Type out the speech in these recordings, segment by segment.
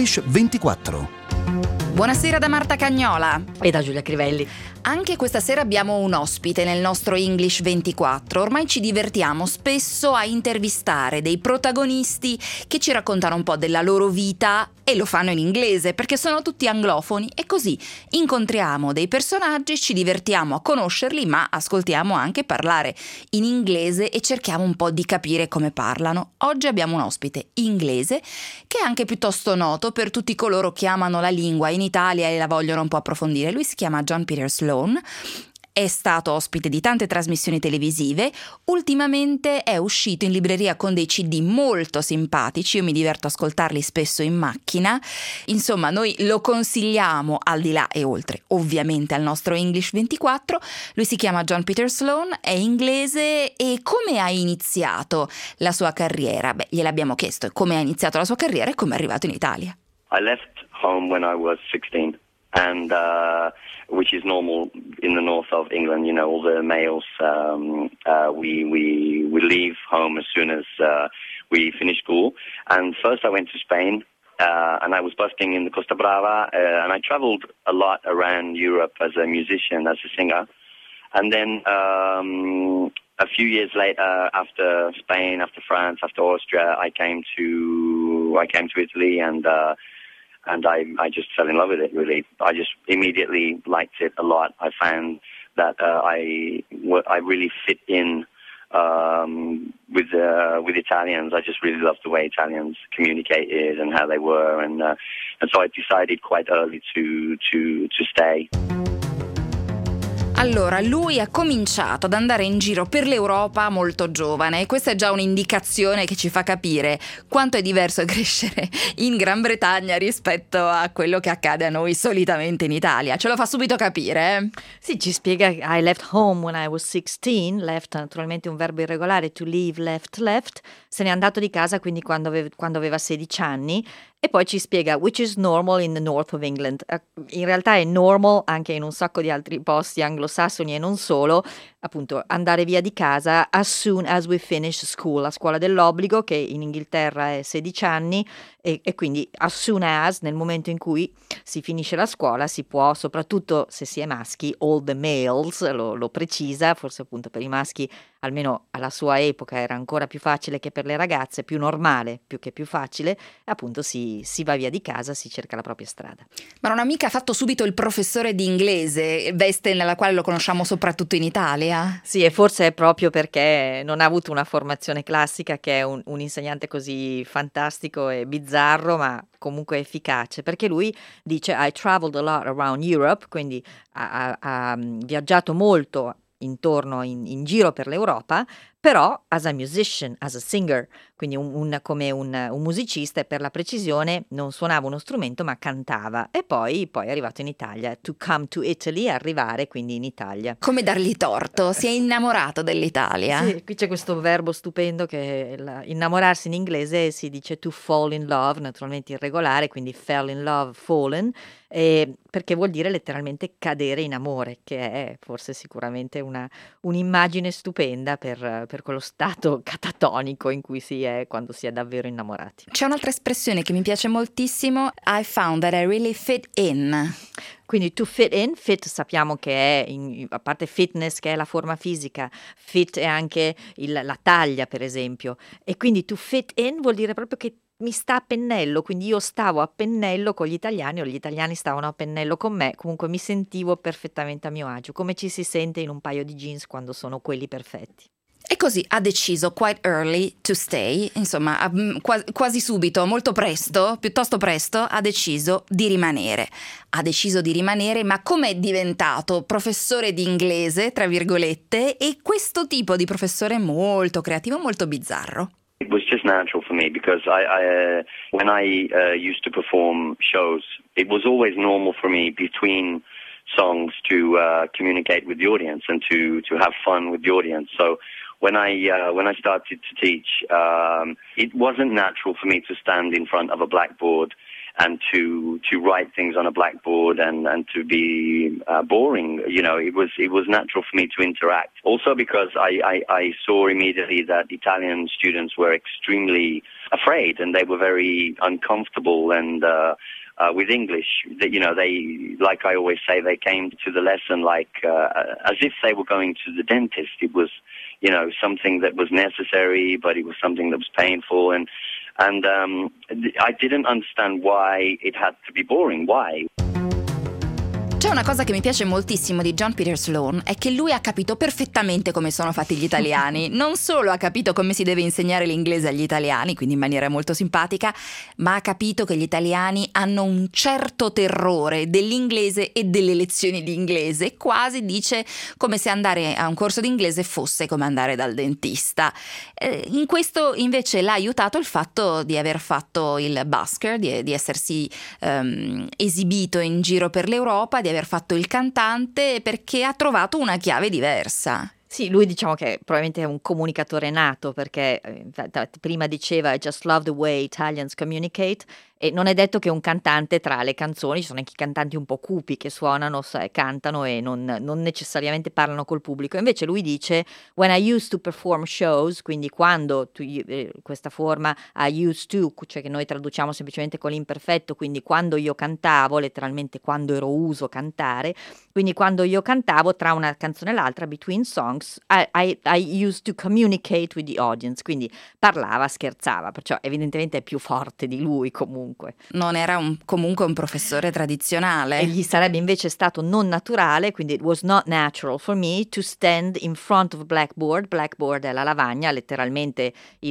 English 24. Buonasera da Marta Cagnola e da Giulia Crivelli. Anche questa sera abbiamo un ospite nel nostro English 24. Ormai ci divertiamo spesso a intervistare dei protagonisti che ci raccontano un po' della loro vita e lo fanno in inglese perché sono tutti anglofoni e così incontriamo dei personaggi, ci divertiamo a conoscerli ma ascoltiamo anche parlare in inglese e cerchiamo un po' di capire come parlano. Oggi abbiamo un ospite inglese che è anche piuttosto noto per tutti coloro che amano la lingua in Italia e la vogliono un po' approfondire. Lui si chiama John Peter Sloan. È stato ospite di tante trasmissioni televisive, ultimamente è uscito in libreria con dei CD molto simpatici, io mi diverto a ascoltarli spesso in macchina, insomma noi lo consigliamo al di là e oltre ovviamente al nostro English 24, lui si chiama John Peter Sloan, è inglese e come ha iniziato la sua carriera? Beh, gliel'abbiamo chiesto come ha iniziato la sua carriera e come è arrivato in Italia. I left home when I was 16. And which is normal in the north of England, you know, all the males, we leave home as soon as we finish school. And first I went to Spain, and I was busking in the Costa Brava, and I traveled a lot around Europe as a musician, as a singer. And then a few years later, after Spain, after France, after Austria, I came to Italy, and I just fell in love with it, really. I just immediately liked it a lot. I found that I really fit in with Italians. I just really loved the way Italians communicated and how they were, and so I decided quite early to stay. Allora, lui ha cominciato ad andare in giro per l'Europa molto giovane e questa è già un'indicazione che ci fa capire quanto è diverso crescere in Gran Bretagna rispetto a quello che accade a noi solitamente in Italia. Ce lo fa subito capire, eh? Sì, ci spiega I left home when I was 16, left naturalmente un verbo irregolare, to leave, left, se n'è andato di casa quindi quando aveva 16 anni. E poi ci spiega which is normal in the north of England. In realtà è normal anche in un sacco di altri posti anglosassoni e non solo, appunto andare via di casa as soon as we finish school, la scuola dell'obbligo che in Inghilterra è 16 anni e quindi as soon as, nel momento in cui si finisce la scuola si può, soprattutto se si è maschi, all the males, lo precisa, forse appunto per i maschi almeno alla sua epoca era ancora più facile che per le ragazze, più normale più che più facile, appunto si va via di casa, si cerca la propria strada. Ma non ha mica fatto subito il professore di inglese, veste nella quale lo conosciamo soprattutto in Italia? Sì, e forse è proprio perché non ha avuto una formazione classica che è un insegnante così fantastico e bizzarro, ma comunque efficace, perché lui dice I traveled a lot around Europe, quindi ha viaggiato molto intorno in giro per l'Europa, però as a musician, as a singer, quindi come un musicista e per la precisione non suonava uno strumento ma cantava e poi è arrivato in Italia, to come to Italy, arrivare quindi in Italia. Come dargli torto, si è innamorato dell'Italia. Sì, qui c'è questo verbo stupendo che innamorarsi in inglese si dice to fall in love, naturalmente irregolare, quindi fell in love, fallen, perché vuol dire letteralmente cadere in amore, che è forse sicuramente un'immagine stupenda per quello stato catatonico in cui si è quando si è davvero innamorati. C'è un'altra espressione che mi piace moltissimo, I found that I really fit in. Quindi to fit in, fit sappiamo che è, a parte fitness che è la forma fisica, fit è anche la taglia per esempio, e quindi to fit in vuol dire proprio che mi sta a pennello, quindi io stavo a pennello con gli italiani o gli italiani stavano a pennello con me, comunque mi sentivo perfettamente a mio agio, come ci si sente in un paio di jeans quando sono quelli perfetti. E così ha deciso quite early to stay, insomma quasi subito, molto presto, piuttosto presto, ha deciso di rimanere. Ma come è diventato professore di inglese, tra virgolette, e questo tipo di professore molto creativo, molto bizzarro? It was just natural for me because when I used to perform shows, it was always normal for me between songs to communicate with the audience and to have fun with the audience. So when I started to teach, it wasn't natural for me to stand in front of a blackboard and to write things on a blackboard and to be boring. You know, it was natural for me to interact. Also because I saw immediately that Italian students were extremely afraid and they were very uncomfortable and with English. That, you know, they, like I always say, they came to the lesson like as if they were going to the dentist. It was, you know, something that was necessary, but it was something that was painful, and I didn't understand why it had to be boring. Why? C'è una cosa che mi piace moltissimo di John Peter Sloan, è che lui ha capito perfettamente come sono fatti gli italiani. Non solo ha capito come si deve insegnare l'inglese agli italiani, quindi in maniera molto simpatica, ma ha capito che gli italiani hanno un certo terrore dell'inglese e delle lezioni di inglese. Quasi dice come se andare a un corso di inglese fosse come andare dal dentista. In questo invece l'ha aiutato il fatto di aver fatto il busker, di essersi esibito in giro per l'Europa, di aver fatto il cantante, perché ha trovato una chiave diversa. Sì, lui diciamo che probabilmente è un comunicatore nato, perché prima diceva I just love the way Italians communicate, e non è detto che un cantante tra le canzoni, ci sono anche i cantanti un po' cupi che suonano, cantano e non necessariamente parlano col pubblico. Invece lui dice when I used to perform shows, quindi quando questa forma I used to, cioè che noi traduciamo semplicemente con l'imperfetto, quindi quando io cantavo, letteralmente quando ero uso cantare, quindi quando io cantavo tra una canzone e l'altra, between songs, I used to communicate with the audience, quindi parlava, scherzava, perciò evidentemente è più forte di lui comunque. Non era comunque un professore tradizionale. E gli sarebbe invece stato non naturale, quindi it was not natural for me to stand in front of a blackboard. Blackboard è la lavagna, letteralmente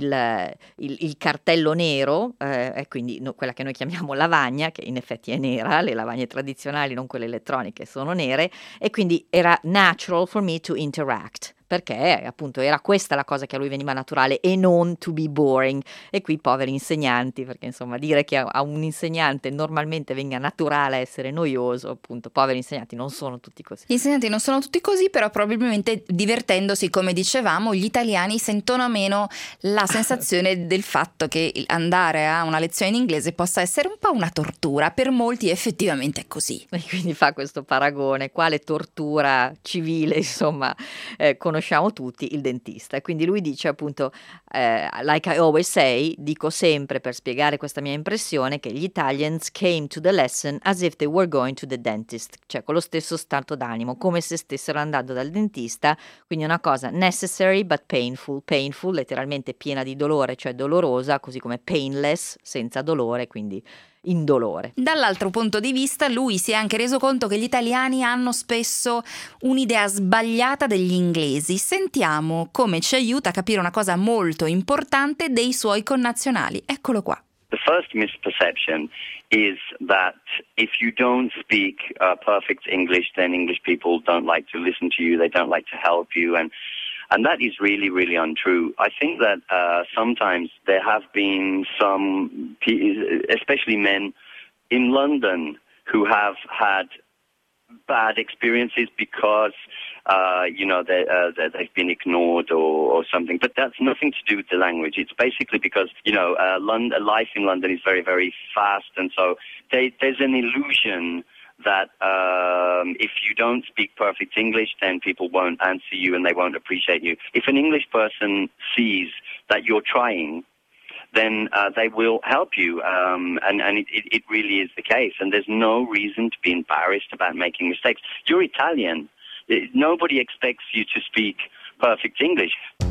il cartello nero, e quindi quella che noi chiamiamo lavagna, che in effetti è nera, le lavagne tradizionali, non quelle elettroniche, sono nere, e quindi era natural for me to interact, perché appunto era questa la cosa che a lui veniva naturale e non to be boring. E qui poveri insegnanti, perché insomma dire che a un insegnante normalmente venga naturale essere noioso, appunto poveri insegnanti non sono tutti così. Gli insegnanti non sono tutti così, però probabilmente divertendosi, come dicevamo, gli italiani sentono meno la sensazione del fatto che andare a una lezione in inglese possa essere un po' una tortura. Per molti effettivamente è così. E quindi fa questo paragone, quale tortura civile, insomma, conosciamo tutti, il dentista. E quindi lui dice appunto like I always say, dico sempre per spiegare questa mia impressione, che gli Italians came to the lesson as if they were going to the dentist, cioè con lo stesso stato d'animo, come se stessero andando dal dentista, quindi una cosa necessary but painful, letteralmente piena di dolore, cioè dolorosa, così come painless, senza dolore, quindi indolore. Dall'altro punto di vista, lui si è anche reso conto che gli italiani hanno spesso un'idea sbagliata degli inglesi. Sentiamo come ci aiuta a capire una cosa molto importante dei suoi connazionali. Eccolo qua. The first misperception is that if you don't speak perfect English, then English people don't like to listen to you, they don't like to help you, and that is really, really untrue. I think that sometimes there have been some, especially men in London, who have had bad experiences because they've been ignored or something. But that's nothing to do with the language. It's basically because life in London is very, very fast, and so there's an illusion that if you don't speak perfect English, then people won't answer you and they won't appreciate you. If an English person sees that you're trying, then they will help you, and it really is the case. And there's no reason to be embarrassed about making mistakes. You're Italian. Nobody expects you to speak perfect English.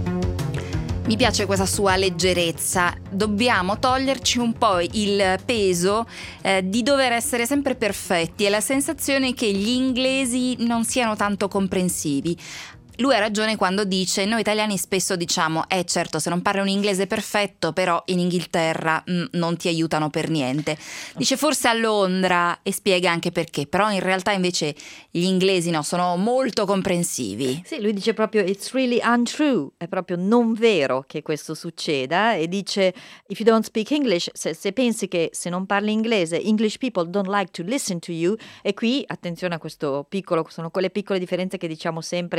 Mi piace questa sua leggerezza. Dobbiamo toglierci un po' il peso di dover essere sempre perfetti e la sensazione che gli inglesi non siano tanto comprensivi. Lui ha ragione quando dice: noi italiani spesso diciamo certo, se non parli un inglese perfetto, però in Inghilterra non ti aiutano per niente. Dice forse a Londra, e spiega anche perché, però in realtà invece gli inglesi sono molto comprensivi. Sì, lui dice proprio it's really untrue, è proprio non vero che questo succeda, e dice if you don't speak English, se pensi che se non parli inglese English people don't like to listen to you. E qui attenzione a questo piccolo, sono quelle piccole differenze che diciamo sempre fanno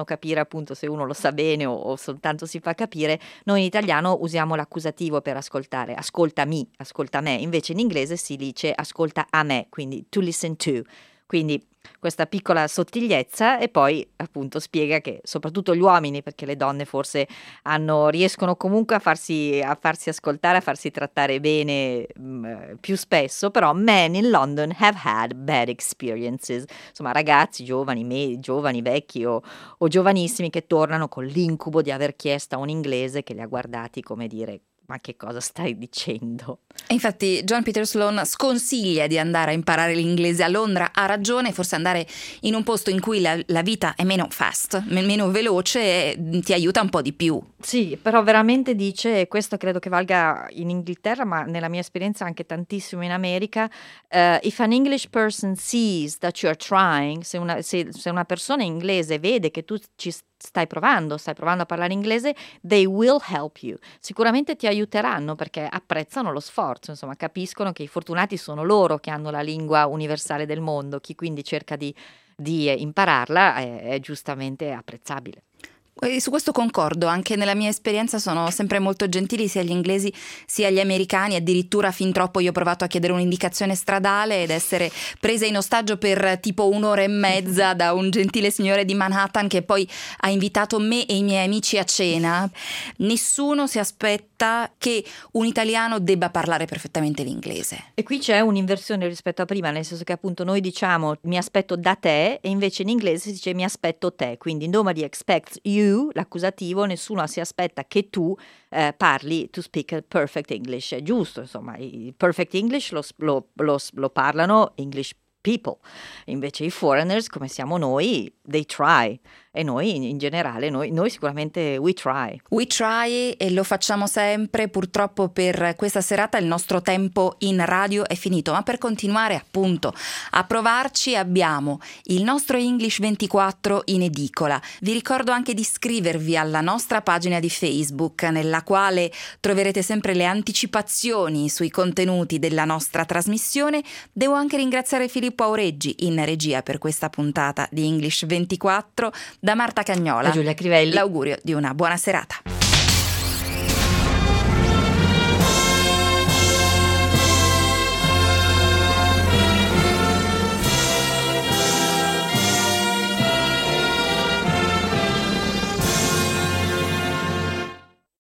capire appunto se uno lo sa bene o soltanto si fa capire. Noi in italiano usiamo l'accusativo per ascoltare, ascoltami, ascolta me, invece in inglese si dice ascolta a me, quindi to listen to. Quindi questa piccola sottigliezza, e poi appunto spiega che soprattutto gli uomini, perché le donne forse riescono comunque a farsi ascoltare, a farsi trattare bene più spesso, però men in London have had bad experiences, insomma ragazzi giovani, vecchi o giovanissimi che tornano con l'incubo di aver chiesto a un inglese che li ha guardati come dire: ma che cosa stai dicendo? E infatti John Peter Sloan sconsiglia di andare a imparare l'inglese a Londra, ha ragione, forse andare in un posto in cui la vita è meno fast, meno veloce, ti aiuta un po' di più. Sì, però veramente dice, e questo credo che valga in Inghilterra, ma nella mia esperienza anche tantissimo in America, if an English person sees that you are trying, se una persona inglese vede che tu ci stai provando a parlare inglese, they will help you. Sicuramente ti aiuteranno perché apprezzano lo sforzo, insomma, capiscono che i fortunati sono loro che hanno la lingua universale del mondo, chi quindi cerca di impararla è giustamente apprezzabile. E su questo concordo, anche nella mia esperienza sono sempre molto gentili sia gli inglesi sia gli americani, addirittura fin troppo io ho provato a chiedere un'indicazione stradale ed essere presa in ostaggio per tipo 1 ora e mezza da un gentile signore di Manhattan che poi ha invitato me e i miei amici a cena. Nessuno si aspetta che un italiano debba parlare perfettamente l'inglese. E qui c'è un'inversione rispetto a prima, nel senso che appunto noi diciamo mi aspetto da te e invece in inglese si dice mi aspetto te, quindi nobody expects you, l'accusativo, nessuno si aspetta che tu parli to speak a perfect English. È giusto, insomma, il perfect English lo parlano English people, invece i foreigners come siamo noi, they try, e noi in generale, noi sicuramente we try E lo facciamo sempre. Purtroppo per questa serata il nostro tempo in radio è finito, ma per continuare appunto a provarci abbiamo il nostro English 24 in edicola. Vi ricordo anche di iscrivervi alla nostra pagina di Facebook, nella quale troverete sempre le anticipazioni sui contenuti della nostra trasmissione. Devo anche ringraziare Filippo Aureggi in regia per questa puntata di English 24. Da Marta Cagnola e Giulia Crivelli l'augurio di una buona serata.